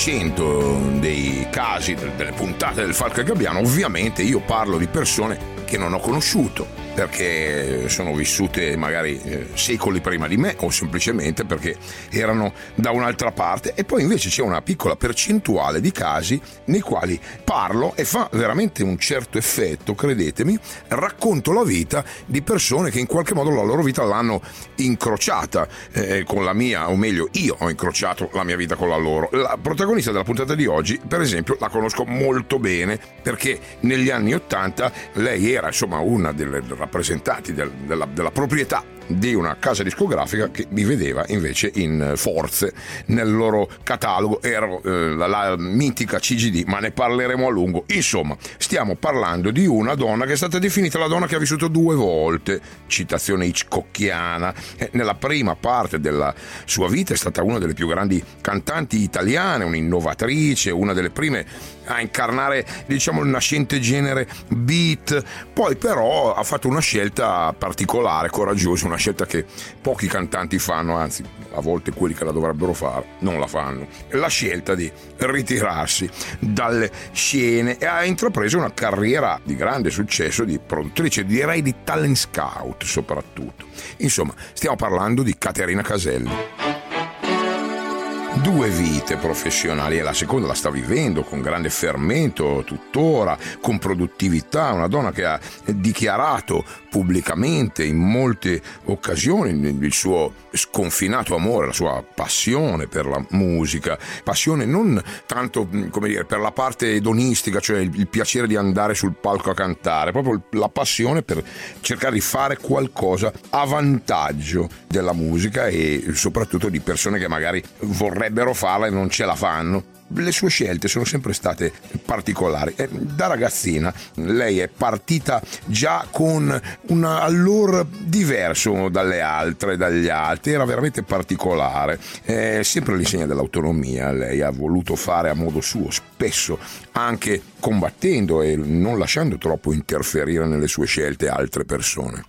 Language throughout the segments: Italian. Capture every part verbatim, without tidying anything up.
cento dei casi, delle puntate del Falco e Gabbiano, ovviamente io parlo di persone che non ho conosciuto, perché sono vissute magari eh, secoli prima di me, o semplicemente perché erano da un'altra parte. E poi invece c'è una piccola percentuale di casi nei quali parlo e fa veramente un certo effetto, credetemi. Racconto la vita di persone che in qualche modo la loro vita l'hanno incrociata eh, con la mia, o meglio io ho incrociato la mia vita con la loro. La protagonista della puntata di oggi, per esempio, la conosco molto bene, perché negli anni ottanta lei era insomma una delle rappresentanti del, della, della proprietà di una casa discografica che mi vedeva invece in forze nel loro catalogo. Ero eh, la, la mitica C G D, ma ne parleremo a lungo. Insomma, stiamo parlando di una donna che è stata definita la donna che ha vissuto due volte, citazione hitchcockiana. Eh, nella prima parte della sua vita è stata una delle più grandi cantanti italiane, un'innovatrice, una delle prime a incarnare, diciamo, il nascente genere beat. Poi però ha fatto una scelta particolare, coraggiosa, una scelta che pochi cantanti fanno, anzi a volte quelli che la dovrebbero fare non la fanno, la scelta di ritirarsi dalle scene, e ha intrapreso una carriera di grande successo di produttrice, direi di talent scout soprattutto. Insomma, stiamo parlando di Caterina Caselli. Due vite professionali, e la seconda la sta vivendo con grande fermento tuttora, con produttività, una donna che ha dichiarato pubblicamente in molte occasioni il suo sconfinato amore, la sua passione per la musica, passione non tanto, come dire, per la parte edonistica, cioè il, il piacere di andare sul palco a cantare, proprio la passione per cercare di fare qualcosa a vantaggio della musica e soprattutto di persone che magari vorrebbero farla e non ce la fanno. Le sue scelte sono sempre state particolari. Da ragazzina lei è partita già con un allure diverso dalle altre, dagli altri, era veramente particolare, eh, sempre all'insegna dell'autonomia. Lei ha voluto fare a modo suo, spesso anche combattendo e non lasciando troppo interferire nelle sue scelte altre persone.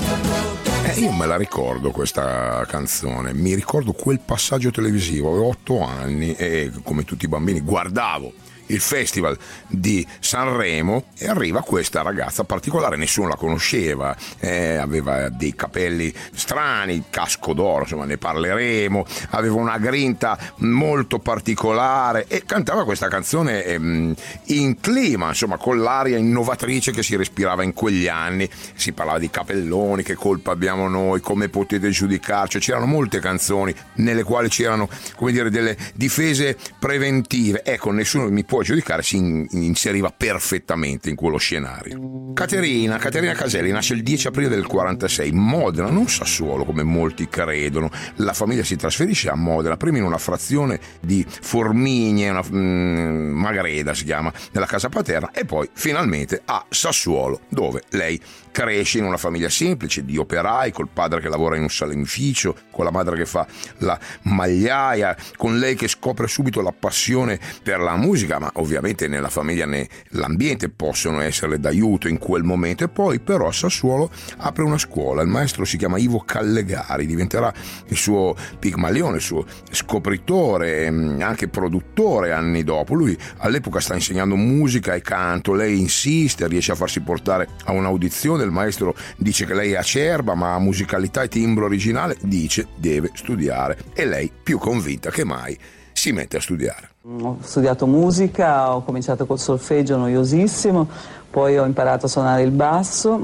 Eh, io me la ricordo questa canzone, mi ricordo quel passaggio televisivo, avevo otto anni e come tutti i bambini guardavo il festival di Sanremo e arriva questa ragazza particolare, nessuno la conosceva, eh, aveva dei capelli strani, casco d'oro, insomma ne parleremo, aveva una grinta molto particolare e cantava questa canzone ehm, in clima, insomma con l'aria innovatrice che si respirava in quegli anni. Si parlava di capelloni, che colpa abbiamo noi, come potete giudicarci, c'erano molte canzoni nelle quali c'erano, come dire, delle difese preventive. Ecco, nessuno mi può giudicare, si in, inseriva perfettamente in quello scenario. Caterina, Caterina Caselli nasce il dieci aprile del quarantasei, Modena, non Sassuolo come molti credono. La famiglia si trasferisce a Modena, prima in una frazione di Formigne, una mm, Magreda si chiama, nella casa paterna, e poi finalmente a Sassuolo, dove lei cresce in una famiglia semplice di operai, col padre che lavora in un salemificio, con la madre che fa la magliaia, con lei che scopre subito la passione per la musica, ma ovviamente nella famiglia né l'ambiente possono essere d'aiuto in quel momento. E poi però a Sassuolo apre una scuola, il maestro si chiama Ivo Callegari, diventerà il suo Pigmalione, il suo scopritore, anche produttore anni dopo. Lui all'epoca sta insegnando musica e canto, lei insiste, riesce a farsi portare a un'audizione, il maestro dice che lei è acerba ma ha musicalità e timbro originale, dice deve studiare, e lei più convinta che mai si mette a studiare. Ho studiato musica, ho cominciato col solfeggio noiosissimo, poi ho imparato a suonare il basso,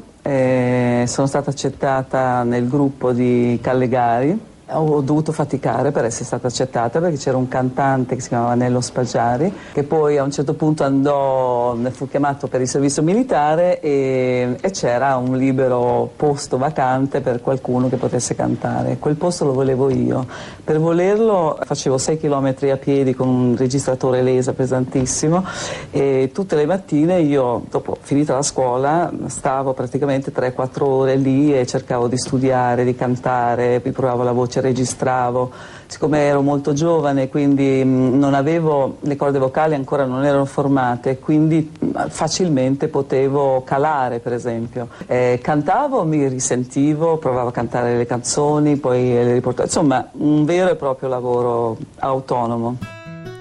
e sono stata accettata nel gruppo di Callegari. Ho dovuto faticare per essere stata accettata perché c'era un cantante che si chiamava Nello Spaggiari, che poi a un certo punto andò, fu chiamato per il servizio militare e, e c'era un libero posto vacante per qualcuno che potesse cantare. Quel posto lo volevo io. Per volerlo facevo sei chilometri a piedi con un registratore Lesa pesantissimo e tutte le mattine io, dopo finita la scuola, stavo praticamente tre quattro ore lì e cercavo di studiare, di cantare, poi provavo la voce, registravo. Siccome ero molto giovane, quindi mh, non avevo, le corde vocali ancora non erano formate, quindi mh, facilmente potevo calare, per esempio. Eh, cantavo, mi risentivo, provavo a cantare le canzoni, poi le riportavo, insomma un vero e proprio lavoro autonomo.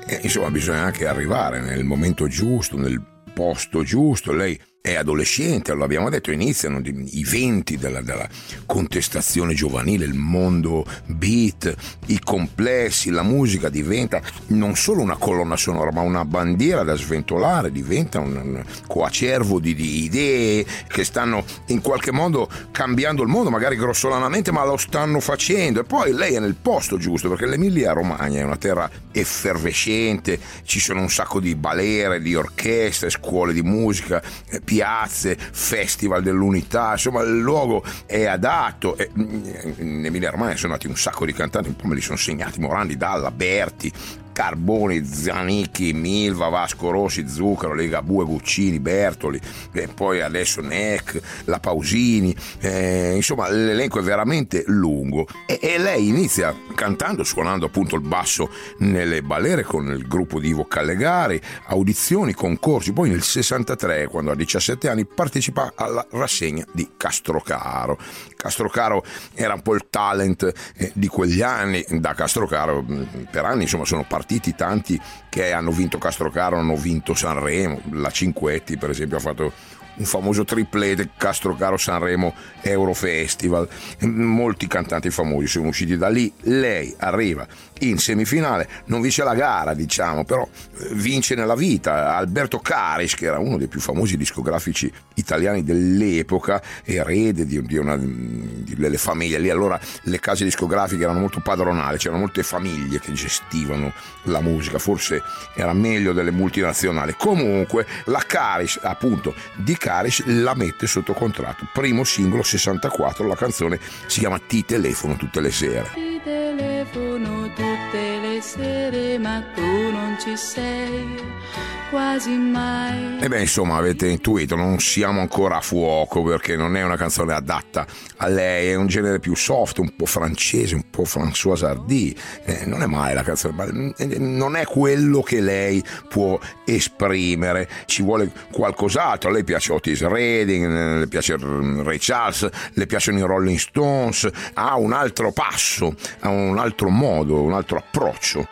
E, insomma, bisogna anche arrivare nel momento giusto, nel posto giusto. Lei è adolescente, lo abbiamo detto, iniziano i venti della, della contestazione giovanile, il mondo beat, i complessi, la musica diventa non solo una colonna sonora ma una bandiera da sventolare, diventa un, un coacervo di, di idee che stanno in qualche modo cambiando il mondo, magari grossolanamente, ma lo stanno facendo. E poi lei è nel posto giusto, perché l'Emilia Romagna è una terra effervescente, ci sono un sacco di balere, di orchestre, scuole di musica, piazze, festival dell'unità, insomma il luogo è adatto. E in Emilia Romagna sono nati un sacco di cantanti, un po' me li sono segnati: Morandi, Dalla, Berti, Carboni, Zanicchi, Milva, Vasco Rossi, Zucchero, Ligabue, Guccini, Bertoli, e poi adesso Neck, La Pausini, eh, insomma l'elenco è veramente lungo. E, e lei inizia cantando, suonando appunto il basso nelle balere con il gruppo di Ivo Callegari, audizioni, concorsi. Poi nel sessantatré, quando ha diciassette anni, partecipa alla rassegna di Castrocaro. Castrocaro era un po' il talent eh, di quegli anni. Da Castrocaro per anni insomma sono partiti tanti che hanno vinto Castrocaro, hanno vinto Sanremo. La Cinquetti per esempio ha fatto un famoso triplete Castrocaro Sanremo Eurofestival. Molti cantanti famosi sono usciti da lì. Lei arriva in semifinale, non vince la gara diciamo, però vince nella vita. Alberto Caris, che era uno dei più famosi discografici italiani dell'epoca, erede di, di una di, delle famiglie lì. Allora le case discografiche erano molto padronali, c'erano molte famiglie che gestivano la musica, forse era meglio delle multinazionali. Comunque la Caris, appunto di Caris, la mette sotto contratto. Primo singolo sessantaquattro, la canzone si chiama Ti telefono tutte le sere. Ti telefono tutte le sere ma tu non ci sei quasi mai. E beh, insomma, avete intuito, non siamo ancora a fuoco, perché non è una canzone adatta a lei, è un genere più soft, un po' francese, un po' François Hardy. Eh, non è male la canzone, ma non è quello che lei può esprimere, ci vuole qualcos'altro. A lei piace Otis Redding, le piace Ray Charles, le piacciono i Rolling Stones, ha un altro passo, ha un altro modo, un altro approccio.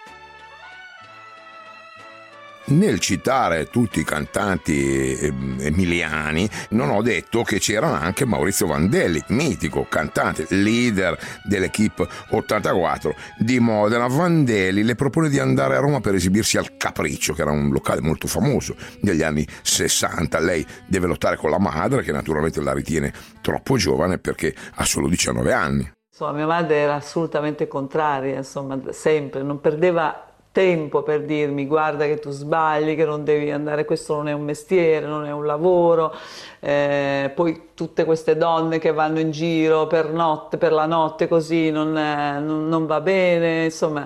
Nel citare tutti i cantanti emiliani non ho detto che c'era anche Maurizio Vandelli, mitico cantante, leader dell'Equipe ottantaquattro di Modena. Vandelli le propone di andare a Roma per esibirsi al Capriccio, che era un locale molto famoso negli anni sessanta. Lei deve lottare con la madre, che naturalmente la ritiene troppo giovane perché ha solo diciannove anni. Insomma, mia madre era assolutamente contraria, insomma, sempre, non perdeva tempo per dirmi: guarda che tu sbagli, che non devi andare, questo non è un mestiere, non è un lavoro, eh, poi tutte queste donne che vanno in giro per notte, per la notte così non, è, non, non va bene, insomma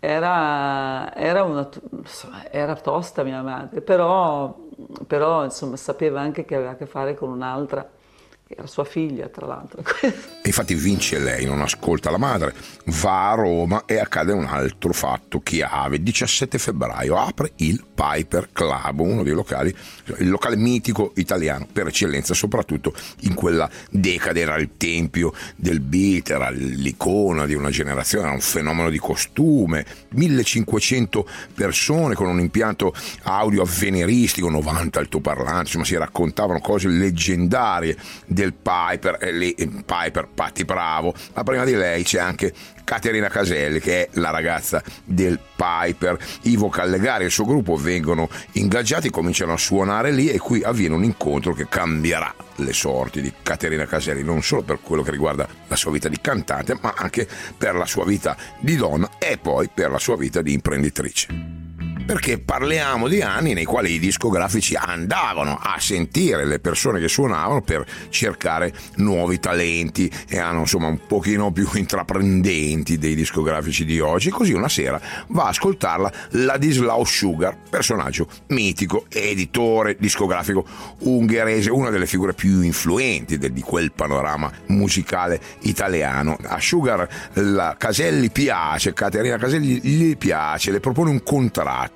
era, era, una, insomma, era tosta mia madre, però, però insomma sapeva anche che aveva a che fare con un'altra, era sua figlia tra l'altro. Infatti vince lei, non ascolta la madre, va a Roma e accade un altro fatto chiave. diciassette febbraio apre il Piper Club, uno dei locali, il locale mitico italiano per eccellenza, soprattutto in quella decade. Era il tempio del beat, era l'icona di una generazione, era un fenomeno di costume, millecinquecento persone con un impianto audio avveniristico, novanta altoparlanti, insomma si raccontavano cose leggendarie del Piper. E lì Piper, Patti Bravo, ma prima di lei c'è anche Caterina Caselli, che è la ragazza del Piper. Ivo Callegari e il suo gruppo vengono ingaggiati, cominciano a suonare lì, e qui avviene un incontro che cambierà le sorti di Caterina Caselli, non solo per quello che riguarda la sua vita di cantante, ma anche per la sua vita di donna e poi per la sua vita di imprenditrice. Perché parliamo di anni nei quali i discografici andavano a sentire le persone che suonavano per cercare nuovi talenti, e erano insomma un pochino più intraprendenti dei discografici di oggi. Così una sera va a ascoltarla Ladislao Sugar, personaggio mitico, editore discografico ungherese, una delle figure più influenti di quel panorama musicale italiano. A Sugar la Caselli piace, Caterina Caselli gli piace, le propone un contratto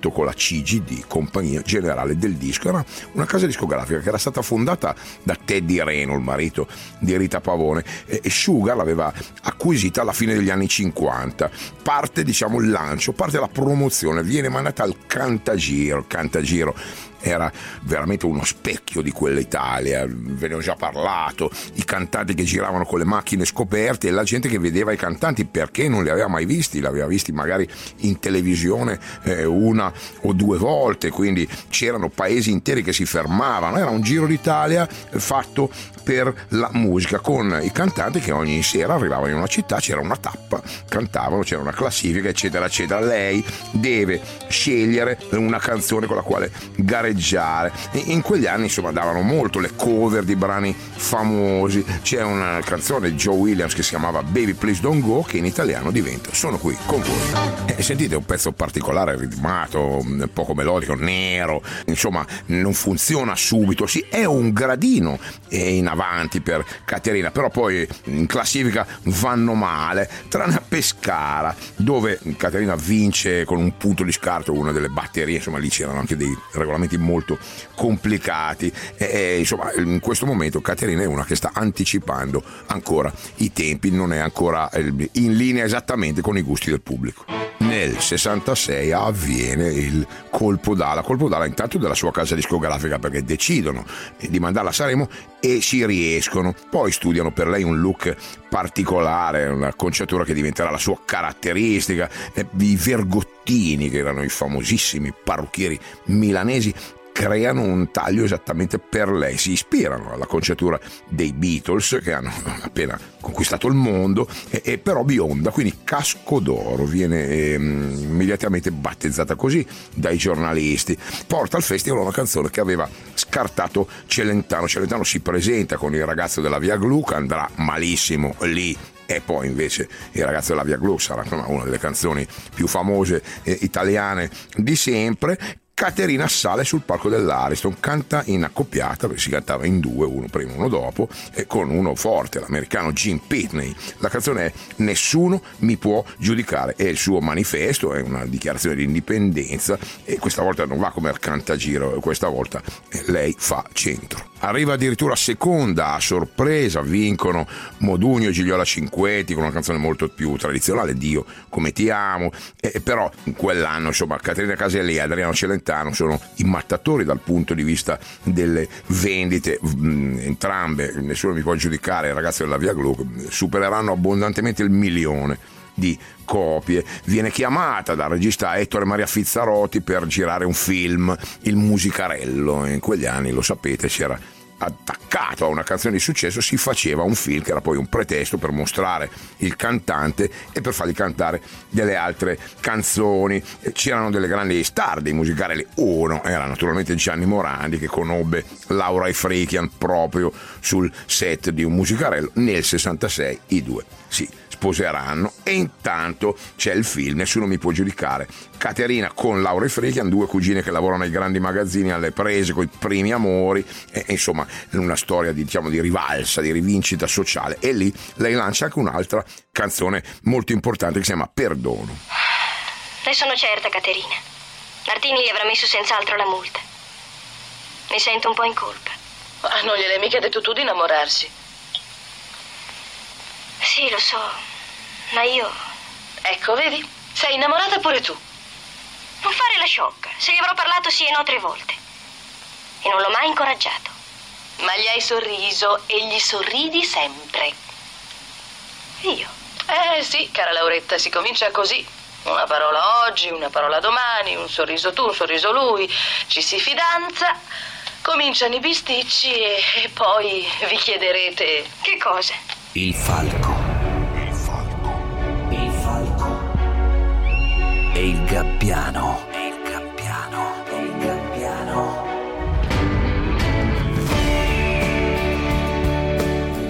nato con la C G D, Compagnia Generale del Disco. Era una casa discografica che era stata fondata da Teddy Reno, il marito di Rita Pavone, e Sugar l'aveva acquisita alla fine degli anni cinquanta. Parte, diciamo, il lancio, parte la promozione, viene mandata al Cantagiro. Il Cantagiro era veramente uno specchio di quell'Italia, ve ne ho già parlato, i cantanti che giravano con le macchine scoperte e la gente che vedeva i cantanti perché non li aveva mai visti, li aveva visti magari in televisione eh, una o due volte, quindi c'erano paesi interi che si fermavano, era un giro d'Italia fatto per la musica, con i cantanti che ogni sera arrivavano in una città, c'era una tappa, cantavano, c'era una classifica, eccetera eccetera. Lei deve scegliere una canzone con la quale gareggiare. In quegli anni insomma davano molto le cover di brani famosi. C'è una canzone di Joe Williams che si chiamava Baby Please Don't Go, che in italiano diventa Sono qui con voi. E sentite, un pezzo particolare, ritmato, poco melodico, nero, insomma non funziona subito, sì, è un gradino in avanti per Caterina, però poi in classifica vanno male, tranne a Pescara, dove Caterina vince con un punto di scarto una delle batterie, insomma lì c'erano anche dei regolamenti molto complicati e, e insomma in questo momento Caterina è una che sta anticipando ancora i tempi, non è ancora in linea esattamente con i gusti del pubblico. Nel sessantasei avviene il colpo d'ala, colpo d'ala intanto della sua casa discografica, perché decidono di mandarla a Sanremo e ci riescono. Poi studiano per lei un look particolare, una conciatura che diventerà la sua caratteristica, i Vergottini, che erano i famosissimi parrucchieri milanesi, creano un taglio esattamente per lei, si ispirano alla conciatura dei Beatles che hanno appena conquistato il mondo, e, e però bionda, quindi casco d'oro, viene ehm, immediatamente battezzata così dai giornalisti. Porta al festival una canzone che aveva scartato Celentano. Celentano si presenta con il ragazzo della Via Glu, che andrà malissimo lì, e poi invece il ragazzo della Via Glu sarà una delle canzoni più famose eh, italiane di sempre. Caterina sale sul palco dell'Ariston, canta in accoppiata, perché si cantava in due, uno prima uno dopo, e con uno forte, l'americano Jim Pitney. La canzone è Nessuno mi può giudicare, è il suo manifesto, è una dichiarazione di indipendenza, e questa volta non va come al Cantagiro, questa volta lei fa centro. Arriva addirittura seconda a sorpresa, vincono Modugno e Gigliola Cinquetti con una canzone molto più tradizionale, Dio come ti amo, e però in quell'anno insomma Caterina Caselli e Adriano Celentano sono i mattatori dal punto di vista delle vendite, entrambe, nessuno mi può giudicare, il ragazzo della Via Glu supereranno abbondantemente il milione di copie. Viene chiamata dal regista Ettore Maria Fizzarotti per girare un film, Il Musicarello. In quegli anni, lo sapete, c'era attaccato a una canzone di successo, si faceva un film che era poi un pretesto per mostrare il cantante e per fargli cantare delle altre canzoni. C'erano delle grandi star dei musicarelli. Uno era naturalmente Gianni Morandi, che conobbe Laura Ifrichian proprio sul set di Un Musicarello. Nel sessantasei i due si sposeranno e intanto c'è il film Nessuno mi può giudicare. Caterina con Laura Ifrichian, due cugine che lavorano ai grandi magazzini, alle prese coi primi amori, e, insomma una storia di, diciamo, di rivalsa, di rivincita sociale, e lì lei lancia anche un'altra canzone molto importante che si chiama Perdono. Ne sono certa, Caterina. Martini gli avrà messo senz'altro la multa. Mi sento un po' in colpa. Ma non gliel'hai mica detto tu di innamorarsi? Sì, lo so, ma io... Ecco, vedi? Sei innamorata pure tu. Non fare la sciocca. Se gli avrò parlato sì e no tre volte. E non l'ho mai incoraggiato. Ma gli hai sorriso e gli sorridi sempre. Io? Eh sì, cara Lauretta, si comincia così. Una parola oggi, una parola domani, un sorriso tu, un sorriso lui. Ci si fidanza, cominciano i bisticci e, e poi vi chiederete... Che cosa? Il falco. Il falco. Il falco. E il gabbiano. E il gabbiano. E il gabbiano.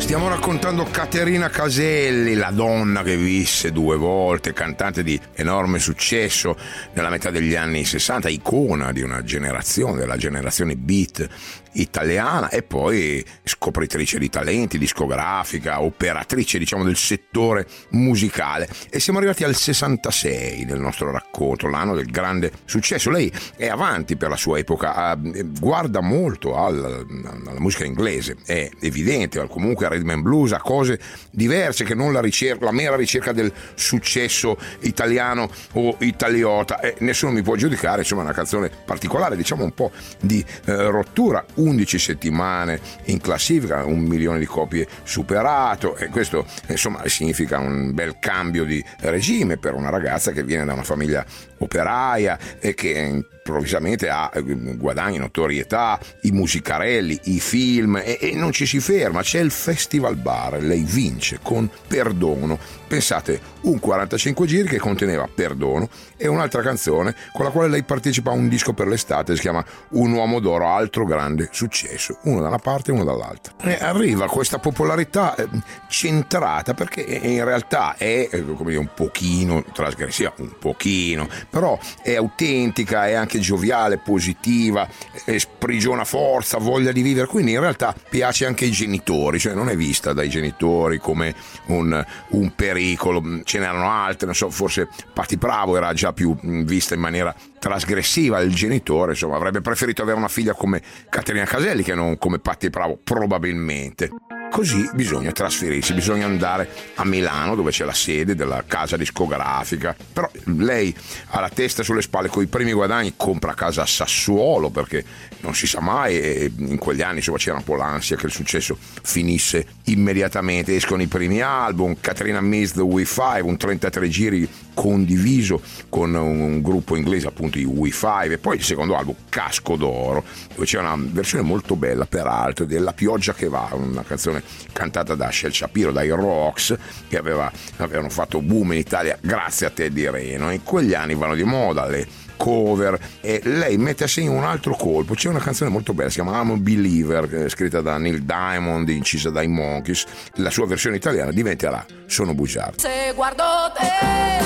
Stiamo raccontando Caterina Caselli, la donna che visse due volte, cantante di enorme successo nella metà degli anni sessanta, icona di una generazione, della generazione beat italiana, e poi scopritrice di talenti, discografica, operatrice, diciamo, del settore musicale. E siamo arrivati al sessantasei del nostro racconto, l'anno del grande successo. Lei è avanti per la sua epoca, guarda molto alla, alla musica inglese, è evidente, comunque a rhythm and blues, a cose diverse che non la ricerca, la mera ricerca del successo italiano o italiota. E nessuno mi può giudicare, insomma, è una canzone particolare, diciamo un po' di eh, rottura. undici settimane in classifica, un milione di copie superato, e questo insomma significa un bel cambio di regime per una ragazza che viene da una famiglia operaia e che improvvisamente ha guadagni, notorietà, i musicarelli, i film, e, e non ci si ferma, c'è il Festival Bar, lei vince con Perdono. Pensate, un quarantacinque giri che conteneva Perdono e un'altra canzone con la quale lei partecipa a un disco per l'estate, si chiama Un uomo d'oro, altro grande successo, uno da una parte e uno dall'altra. E arriva questa popolarità eh, centrata, perché in realtà è eh, come dire, un pochino trasgressiva, un pochino, però è autentica, è anche gioviale, positiva, eh, sprigiona forza, voglia di vivere, quindi in realtà piace anche ai genitori, cioè non è vista dai genitori come un, un pericolo. Ce n'erano altre, non so, forse Patti Bravo era già più vista in maniera trasgressiva, il genitore insomma avrebbe preferito avere una figlia come Caterina Caselli che non come Patti Bravo, probabilmente. Così bisogna trasferirsi, bisogna andare a Milano, dove c'è la sede della casa discografica. Però lei ha la testa sulle spalle, coi primi guadagni compra casa a Sassuolo, perché non si sa mai, e in quegli anni insomma c'era un po' l'ansia che il successo finisse immediatamente. Escono i primi album, Caterina Meets the We Five, un trentatré giri condiviso con un gruppo inglese, appunto i We Five, e poi il secondo album, Casco d'Oro, dove c'è una versione molto bella peraltro della Pioggia che va, una canzone cantata da Shel Shapiro, dai Rocks, che aveva, avevano fatto boom in Italia grazie a Teddy Reno. In quegli anni vanno di moda le cover e lei mette a segno un altro colpo. C'è una canzone molto bella, si chiama I'm a Believer, scritta da Neil Diamond, incisa dai Monkees. La sua versione italiana diventerà Sono bugiardo. Se guardo te,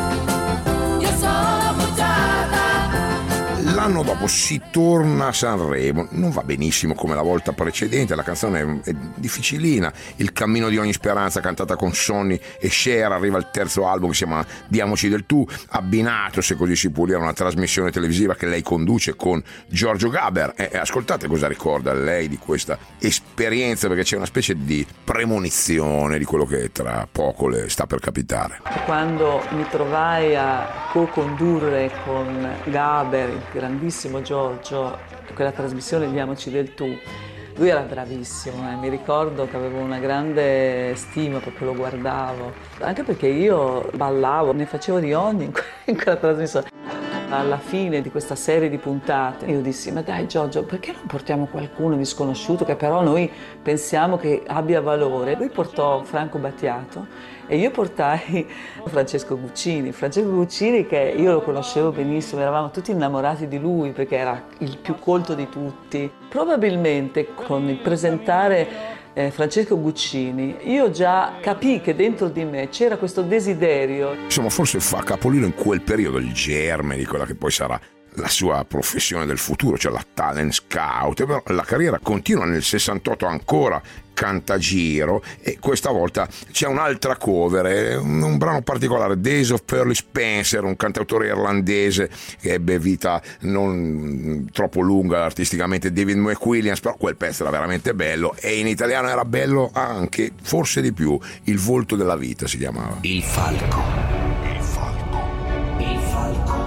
io sono bugiarda. L'anno dopo si torna a Sanremo, non va benissimo come la volta precedente, la canzone è difficilina, Il cammino di ogni speranza cantata con Sonny e Cher, arriva il terzo album che si chiama Diamoci del tu, abbinato, se così si può dire, a una trasmissione televisiva che lei conduce con Giorgio Gaber. E ascoltate cosa ricorda lei di questa esperienza, perché c'è una specie di premonizione di quello che tra poco le sta per capitare. Quando mi trovai a co-condurre con Gaber, il grandissimo Giorgio, quella trasmissione Diamoci del tu, lui era bravissimo, eh. Mi ricordo che avevo una grande stima, proprio lo guardavo, anche perché io ballavo, ne facevo di ogni in, que- in quella trasmissione. Alla fine di questa serie di puntate io dissi: ma dai Giorgio, perché non portiamo qualcuno di sconosciuto che però noi pensiamo che abbia valore? Lui portò Franco Battiato e io portai Francesco Guccini. Francesco Guccini, che io lo conoscevo benissimo, eravamo tutti innamorati di lui perché era il più colto di tutti. Probabilmente con il presentare Eh, Francesco Guccini, io già capii che dentro di me c'era questo desiderio. Insomma, forse fa capolino in quel periodo il germe di quella che poi sarà la sua professione del futuro, cioè la talent scout. Però la carriera continua, nel sessantotto ancora canta giro, e questa volta c'è un'altra cover, un, un brano particolare, Days of Pearly Spencer, un cantautore irlandese che ebbe vita non troppo lunga artisticamente, David McWilliams, però quel pezzo era veramente bello, e in italiano era bello anche, forse di più, Il volto della vita si chiamava. Il falco. Il falco. Il falco.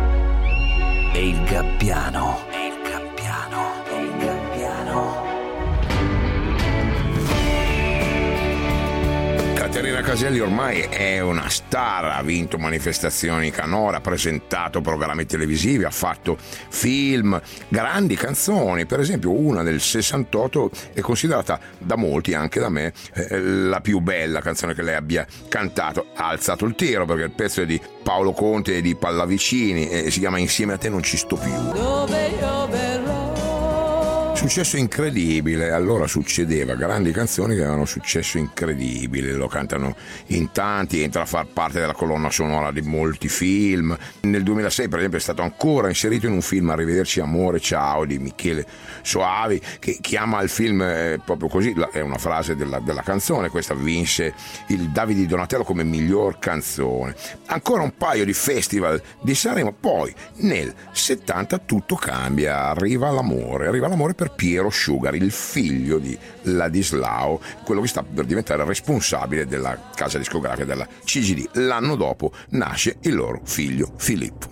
E il gabbiano. E il gabbiano. E il gabbiano. Caterina Caselli ormai è una star, ha vinto manifestazioni canore, ha presentato programmi televisivi, ha fatto film, grandi canzoni. Per esempio una del sessantotto è considerata da molti, anche da me, eh, la più bella canzone che lei abbia cantato. Ha alzato il tiro perché il pezzo è di Paolo Conte e di Pallavicini e si chiama Insieme a te non ci sto più. Dove io verrò, Successo incredibile, allora succedeva, grandi canzoni che avevano successo incredibile, lo cantano in tanti, entra a far parte della colonna sonora di molti film. Nel duemilasei per esempio è stato ancora inserito in un film, Arrivederci amore, ciao, di Michele Soavi, che chiama il film eh, proprio così, è una frase della, della canzone. Questa vinse il Davide Donatello come miglior canzone. Ancora un paio di festival di Sanremo, poi nel settanta tutto cambia, arriva l'amore, arriva l'amore per Piero Sugar, il figlio di Ladislao, quello che sta per diventare responsabile della casa discografica della C G D. L'anno dopo nasce il loro figlio Filippo.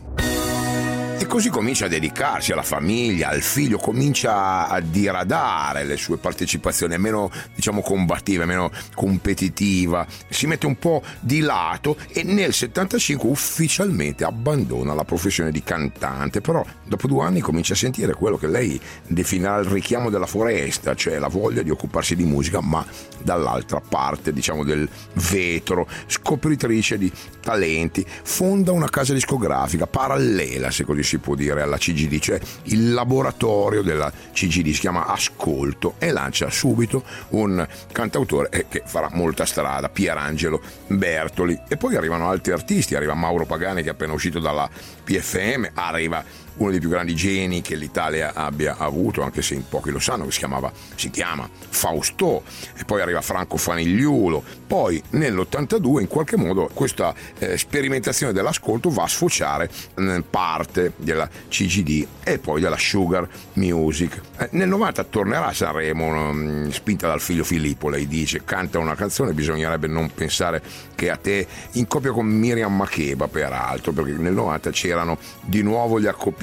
E così comincia a dedicarsi alla famiglia, al figlio, comincia a diradare le sue partecipazioni, è meno, diciamo, combattiva, meno competitiva, si mette un po' di lato e nel settantacinque ufficialmente abbandona la professione di cantante, però dopo due anni comincia a sentire quello che lei definirà il richiamo della foresta, cioè la voglia di occuparsi di musica, ma dall'altra parte, diciamo, del vetro, scopritrice di talenti, fonda una casa discografica parallela, se così si può dire, alla C G D, cioè il laboratorio della C G D, si chiama Ascolto, e lancia subito un cantautore che farà molta strada, Pierangelo Bertoli. E poi arrivano altri artisti, arriva Mauro Pagani, che è appena uscito dalla P F M, arriva uno dei più grandi geni che l'Italia abbia avuto, anche se in pochi lo sanno, che si chiamava si chiama Fausto, e poi arriva Franco Fanigliulo. Poi nell'ottantadue in qualche modo questa eh, sperimentazione dell'ascolto va a sfociare in parte della C G D e poi della Sugar Music. Eh, nel novanta tornerà a Sanremo, mh, spinta dal figlio Filippo, lei dice, canta una canzone, bisognerebbe non pensare che a te, in coppia con Miriam Makeba peraltro, perché nel novanta c'erano di nuovo gli accoppiamenti.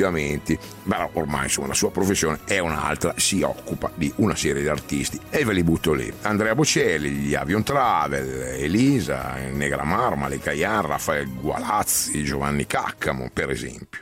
Ma ormai insomma la sua professione è un'altra, si occupa di una serie di artisti e ve li butto lì: Andrea Bocelli, gli Avion Travel, Elisa, Negra Marmali, Caian, Raffaele Gualazzi, Giovanni Caccamo per esempio.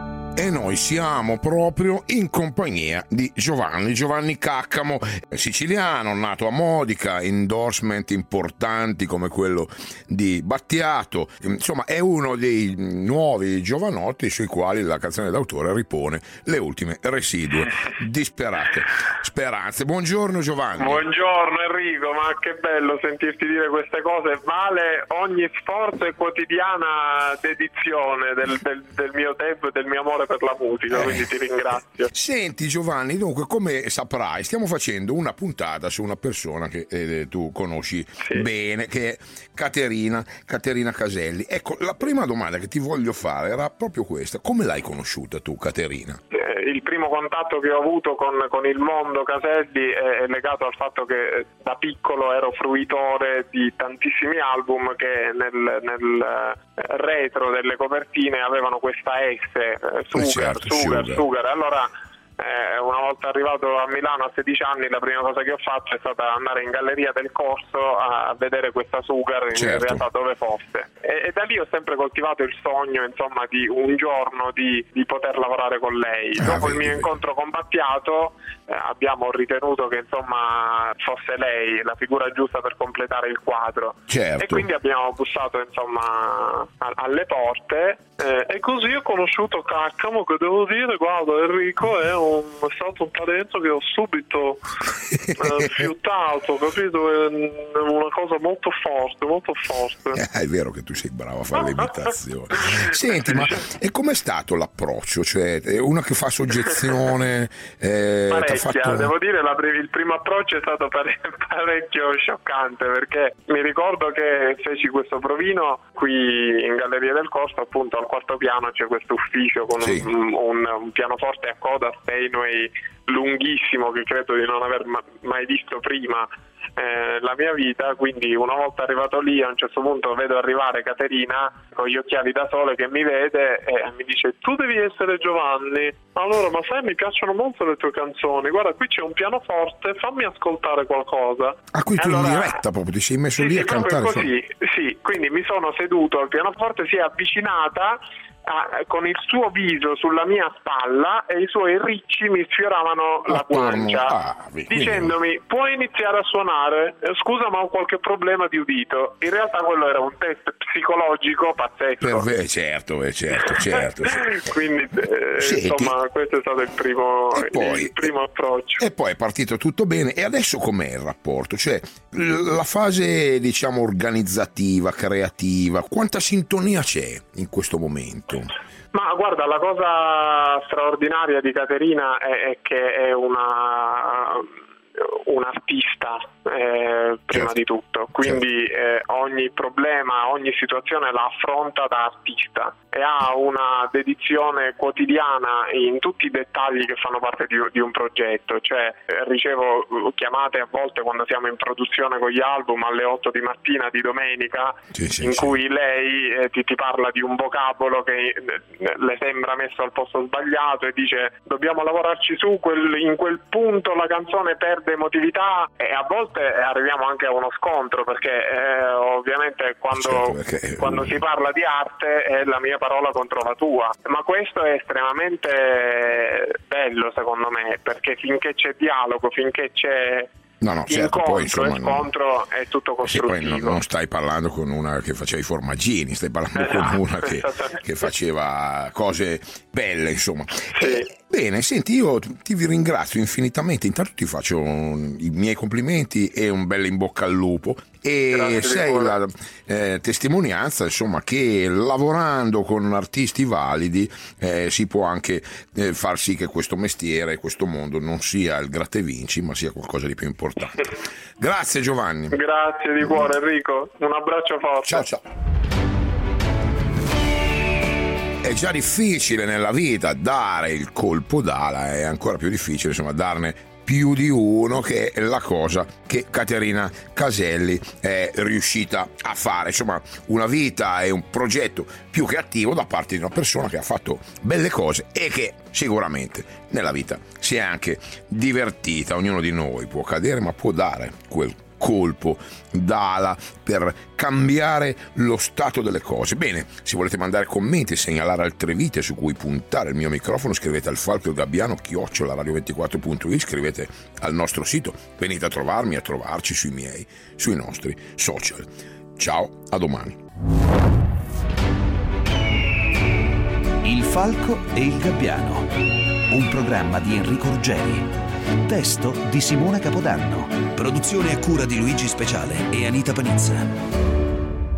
E noi siamo proprio in compagnia di Giovanni, Giovanni Caccamo, siciliano, nato a Modica, endorsement importanti come quello di Battiato. Insomma, è uno dei nuovi giovanotti sui quali la canzone d'autore ripone le ultime residue disperate speranze. Buongiorno Giovanni. Buongiorno Enrico, ma che bello sentirti dire queste cose. Vale ogni sforzo e quotidiana dedizione del, del, del mio tempo e del mio amore per la musica, quindi ti ringrazio. Senti Giovanni, dunque, come saprai, stiamo facendo una puntata su una persona che eh, tu conosci sì. bene, che è Caterina, Caterina Caselli. Ecco, la prima domanda che ti voglio fare era proprio questa: come l'hai conosciuta tu, Caterina? Eh, il primo contatto che ho avuto con, con il mondo Caselli è, è legato al fatto che da piccolo ero fruitore di tantissimi album che nel, nel retro delle copertine avevano questa S, eh, Sugar, certo, Sugar, Sugar, Sugar. Allora Eh, una volta arrivato a Milano a sedici anni, la prima cosa che ho fatto è stata andare in Galleria del Corso a, a vedere questa Sugar in certo. realtà dove fosse, e, e da lì ho sempre coltivato il sogno, insomma, di un giorno di, di poter lavorare con lei. Ah, Dopo vedi, il mio vedi. incontro con Battiato eh, abbiamo ritenuto che insomma fosse lei la figura giusta per completare il quadro, Certo. e quindi abbiamo bussato insomma a, alle porte, eh, e così ho conosciuto Caccamo, che devo dire, guarda Enrico, è, un, è stato un talento che ho subito eh, fiutato, capito? È una cosa molto forte, molto forte. Eh, è vero che tu sei bravo a fare le imitazioni. Senti, ma e com'è stato l'approccio? Cioè, è una che fa soggezione? Eh, Parecchia, fatto... devo dire, la, il primo approccio è stato pare, parecchio scioccante, perché mi ricordo che feci questo provino qui in Galleria del Corso, appunto al quarto piano c'è questo ufficio con sì. un, un, un pianoforte a coda Steinway lunghissimo che credo di non aver ma- mai visto prima eh, la mia vita. Quindi una volta arrivato lì, a un certo punto vedo arrivare Caterina con gli occhiali da sole che mi vede e mi dice: tu devi essere Giovanni. Allora, ma sai, mi piacciono molto le tue canzoni, guarda qui c'è un pianoforte, fammi ascoltare qualcosa. Ah, qui tu allora, in diretta proprio ti sei messo sì, lì sì, a cantare? così, sì, quindi mi sono seduto al pianoforte, si è avvicinata ah, con il suo viso sulla mia spalla e i suoi ricci mi sfioravano la guancia, ah, dicendomi: puoi iniziare a suonare? Scusa, ma ho qualche problema di udito. In realtà quello era un test psicologico pazzesco. Per, eh, certo, eh, certo, certo, certo. Quindi eh, Senti, insomma, questo è stato il primo, e poi, il primo approccio. E poi è partito tutto bene. E adesso com'è il rapporto? Cioè, la fase, diciamo, organizzativa, creativa, quanta sintonia c'è in questo momento? Ma guarda, la cosa straordinaria di Caterina è, è che è una un'artista eh, prima certo. di tutto, quindi eh, ogni problema, ogni situazione la affronta da artista e ha una dedizione quotidiana in tutti i dettagli che fanno parte di, di un progetto. Cioè eh, ricevo chiamate a volte quando siamo in produzione con gli album alle otto di mattina di domenica, sì, sì, in sì. cui lei eh, ti, ti parla di un vocabolo che eh, le sembra messo al posto sbagliato e dice: dobbiamo lavorarci su, quel, in quel punto la canzone perde emotività, e a volte arriviamo anche a uno scontro perché eh, ovviamente quando, certo, perché... quando si parla di arte è la mia parola contro la tua, ma questo è estremamente bello secondo me, perché finché c'è dialogo, finché c'è No, no, certo, incontro poi insomma e scontro non... è tutto costruttivo. Sì, poi non, non stai parlando con una che faceva i formaggini, stai parlando esatto, con una che, che faceva cose belle, insomma. Sì. Eh, bene, senti, io ti vi ringrazio infinitamente. Intanto ti faccio un, i miei complimenti e un bel in bocca al lupo. E Grazie, sei la eh, testimonianza, insomma, che lavorando con artisti validi eh, si può anche eh, far sì che questo mestiere, questo mondo non sia il gratta e vinci, ma sia qualcosa di più importante. Grazie Giovanni. Grazie di cuore Enrico, un abbraccio forte. Ciao ciao. È già difficile nella vita dare il colpo d'ala, è ancora più difficile, insomma, darne più di uno, che è la cosa che Caterina Caselli è riuscita a fare. Insomma, una vita e un progetto più che attivo da parte di una persona che ha fatto belle cose e che sicuramente nella vita si è anche divertita. Ognuno di noi può cadere, ma può dare quel colpo d'ala per cambiare lo stato delle cose. Bene, se volete mandare commenti e segnalare altre vite su cui puntare il mio microfono, scrivete al Falco il Gabbiano chiocciola radio ventiquattro punto it, scrivete al nostro sito, venite a trovarmi, a trovarci sui miei, sui nostri social. Ciao, a domani. Il Falco e il Gabbiano, un programma di Enrico Ruggeri. Testo di Simona Capodanno. Produzione a cura di Luigi Speciale e Anita Panizza.